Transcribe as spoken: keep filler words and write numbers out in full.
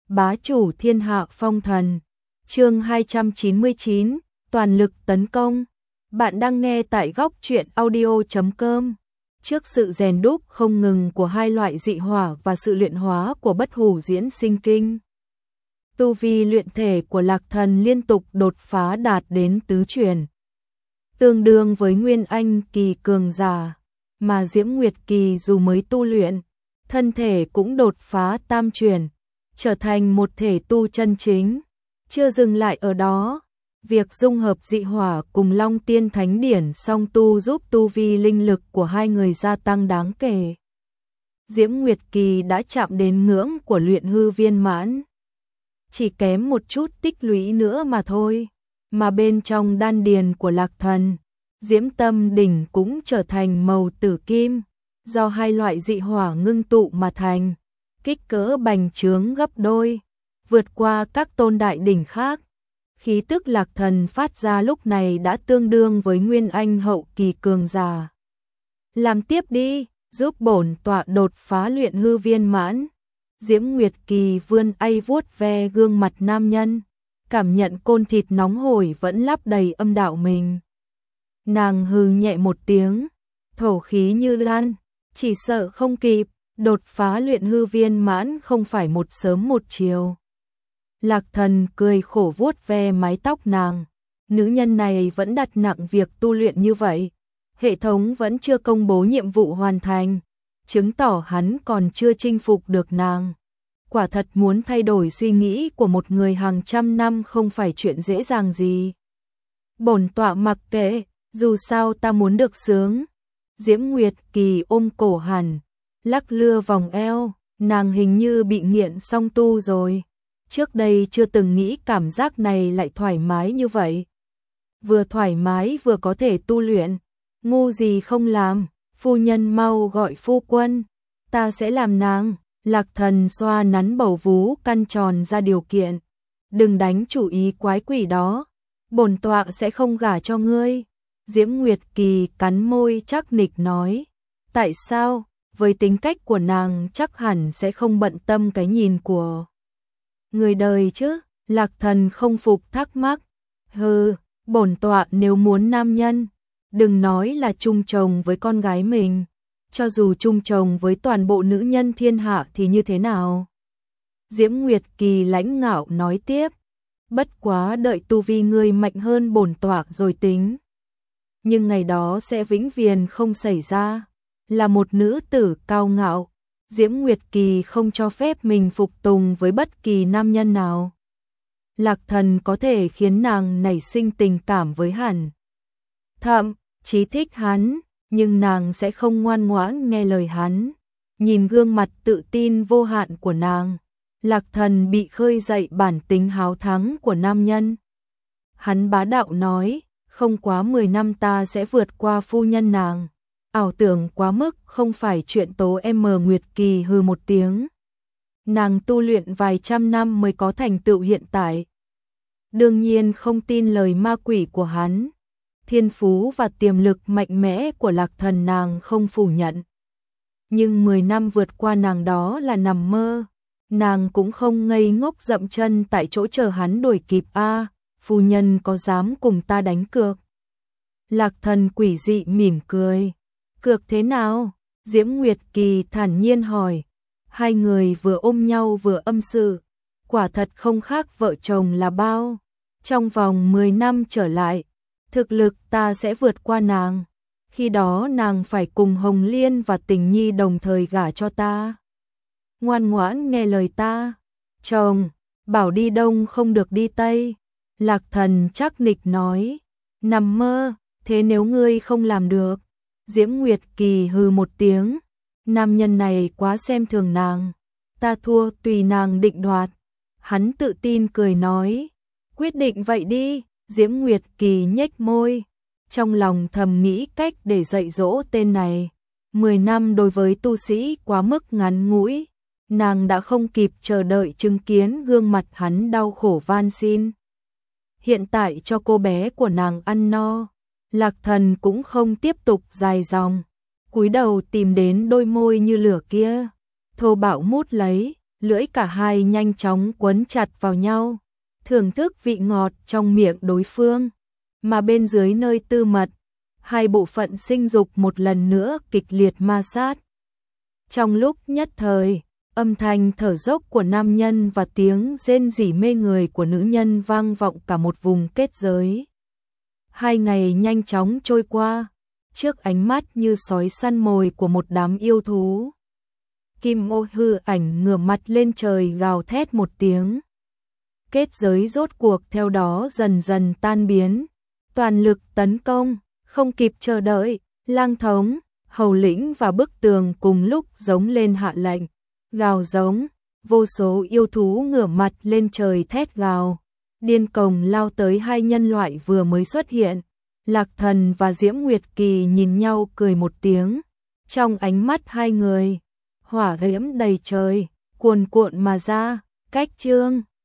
bá chủ thiên hạ phong thần. Chương hai trăm chín mươi chín, toàn lực tấn công. Bạn đang nghe tại góc truyện audio chấm com. Trước sự rèn đúc không ngừng của hai loại dị hỏa và sự luyện hóa của bất hủ diễn sinh kinh, tu vi luyện thể của Lạc Thần liên tục đột phá đạt đến tứ truyền, tương đương với Nguyên Anh kỳ cường giả, mà Diễm Nguyệt kỳ dù mới tu luyện, thân thể cũng đột phá tam truyền, trở thành một thể tu chân chính. Chưa dừng lại ở đó, việc dung hợp dị hỏa cùng Long Tiên Thánh Điển song tu giúp tu vi linh lực của hai người gia tăng đáng kể. Diễm Nguyệt kỳ đã chạm đến ngưỡng của luyện hư viên mãn, chỉ kém một chút tích lũy nữa mà thôi. Mà bên trong đan điền của Lạc Thần, Diễm Tâm đỉnh cũng trở thành màu tử kim, do hai loại dị hỏa ngưng tụ mà thành, kích cỡ bành trướng gấp đôi, vượt qua các tôn đại đỉnh khác. Khí tức Lạc Thần phát ra lúc này đã tương đương với Nguyên Anh hậu kỳ cường giả. Làm tiếp đi, giúp bổn tọa đột phá luyện hư viên mãn. Diễm Nguyệt kỳ vươn tay vuốt ve gương mặt nam nhân, cảm nhận côn thịt nóng hổi vẫn lấp đầy âm đạo mình. Nàng hừ nhẹ một tiếng, thổ khí như lan, chỉ sợ không kịp, đột phá luyện hư viên mãn không phải một sớm một chiều. Lạc Thần cười khổ vuốt ve mái tóc nàng, nữ nhân này vẫn đặt nặng việc tu luyện như vậy, hệ thống vẫn chưa công bố nhiệm vụ hoàn thành, chứng tỏ hắn còn chưa chinh phục được nàng. Quả thật muốn thay đổi suy nghĩ của một người hàng trăm năm không phải chuyện dễ dàng gì. Bổn tọa mặc kệ, dù sao ta muốn được sướng. Diễm Nguyệt kỳ ôm cổ hẳn, lắc lưa vòng eo, nàng hình như bị nghiện song tu rồi. Trước đây chưa từng nghĩ cảm giác này lại thoải mái như vậy. Vừa thoải mái vừa có thể tu luyện, ngu gì không làm, phu nhân mau gọi phu quân, ta sẽ làm nàng. Lạc Thần xoa nắn bầu vú căn tròn ra điều kiện, đừng đánh chủ ý quái quỷ đó, bổn tọa sẽ không gả cho ngươi. Diễm Nguyệt kỳ cắn môi chắc nịch nói, tại sao, với tính cách của nàng chắc hẳn sẽ không bận tâm cái nhìn của người đời chứ. Lạc Thần không phục thắc mắc, hừ, bổn tọa nếu muốn nam nhân, đừng nói là chung chồng với con gái mình, cho dù chung chồng với toàn bộ nữ nhân thiên hạ thì như thế nào? Diễm Nguyệt kỳ lãnh ngạo nói tiếp, bất quá đợi tu vi ngươi mạnh hơn bổn tọa rồi tính. Nhưng ngày đó sẽ vĩnh viễn không xảy ra. Là một nữ tử cao ngạo, Diễm Nguyệt kỳ không cho phép mình phục tùng với bất kỳ nam nhân nào. Lạc Thần có thể khiến nàng nảy sinh tình cảm với hắn, thậm chí thích hắn, nhưng nàng sẽ không ngoan ngoãn nghe lời hắn. Nhìn gương mặt tự tin vô hạn của nàng, Lạc Thần bị khơi dậy bản tính háo thắng của nam nhân. Hắn bá đạo nói, không quá mười năm ta sẽ vượt qua phu nhân nàng. Ảo tưởng quá mức không phải chuyện tố. Em Nguyệt kỳ hừ một tiếng. Nàng tu luyện vài trăm năm mới có thành tựu hiện tại, đương nhiên không tin lời ma quỷ của hắn. Thiên phú và tiềm lực mạnh mẽ của Lạc Thần nàng không phủ nhận. Nhưng mười năm vượt qua nàng đó là nằm mơ. Nàng cũng không ngây ngốc dậm chân tại chỗ chờ hắn đuổi kịp a. À, phu nhân có dám cùng ta đánh cược? Lạc Thần quỷ dị mỉm cười. Cược thế nào? Diễm Nguyệt kỳ thản nhiên hỏi. Hai người vừa ôm nhau vừa âm sự, quả thật không khác vợ chồng là bao. Trong vòng mười năm trở lại, thực lực ta sẽ vượt qua nàng. Khi đó nàng phải cùng Hồng Liên và Tình Nhi đồng thời gả cho ta. Ngoan ngoãn nghe lời ta. Chồng, bảo đi đông không được đi tây. Lạc Thần chắc nịch nói. Nằm mơ, thế nếu ngươi không làm được? Diễm Nguyệt kỳ hừ một tiếng. Nam nhân này quá xem thường nàng. Ta thua tùy nàng định đoạt. Hắn tự tin cười nói. Quyết định vậy đi. Diễm Nguyệt kỳ nhếch môi, trong lòng thầm nghĩ cách để dạy dỗ tên này. Mười năm đối với tu sĩ quá mức ngắn ngủi, nàng đã không kịp chờ đợi chứng kiến gương mặt hắn đau khổ van xin. Hiện tại cho cô bé của nàng ăn no, Lạc Thần cũng không tiếp tục dài dòng, cúi đầu tìm đến đôi môi như lửa kia, thô bạo mút lấy, lưỡi cả hai nhanh chóng quấn chặt vào nhau, thưởng thức vị ngọt trong miệng đối phương. Mà bên dưới nơi tư mật, hai bộ phận sinh dục một lần nữa kịch liệt ma sát. Trong lúc nhất thời, âm thanh thở dốc của nam nhân và tiếng rên rỉ mê người của nữ nhân vang vọng cả một vùng kết giới. Hai ngày nhanh chóng trôi qua, trước ánh mắt như sói săn mồi của một đám yêu thú. Kim Ô hư ảnh ngửa mặt lên trời gào thét một tiếng. Kết giới rốt cuộc theo đó dần dần tan biến, toàn lực tấn công, không kịp chờ đợi, Lang Thống, Hầu Lĩnh và Bức Tường cùng lúc giống lên hạ lệnh, gào giống, vô số yêu thú ngửa mặt lên trời thét gào, điên cuồng lao tới hai nhân loại vừa mới xuất hiện. Lạc Thần và Diễm Nguyệt Kỳ nhìn nhau cười một tiếng, trong ánh mắt hai người, hỏa diễm đầy trời, cuồn cuộn mà ra, cách chương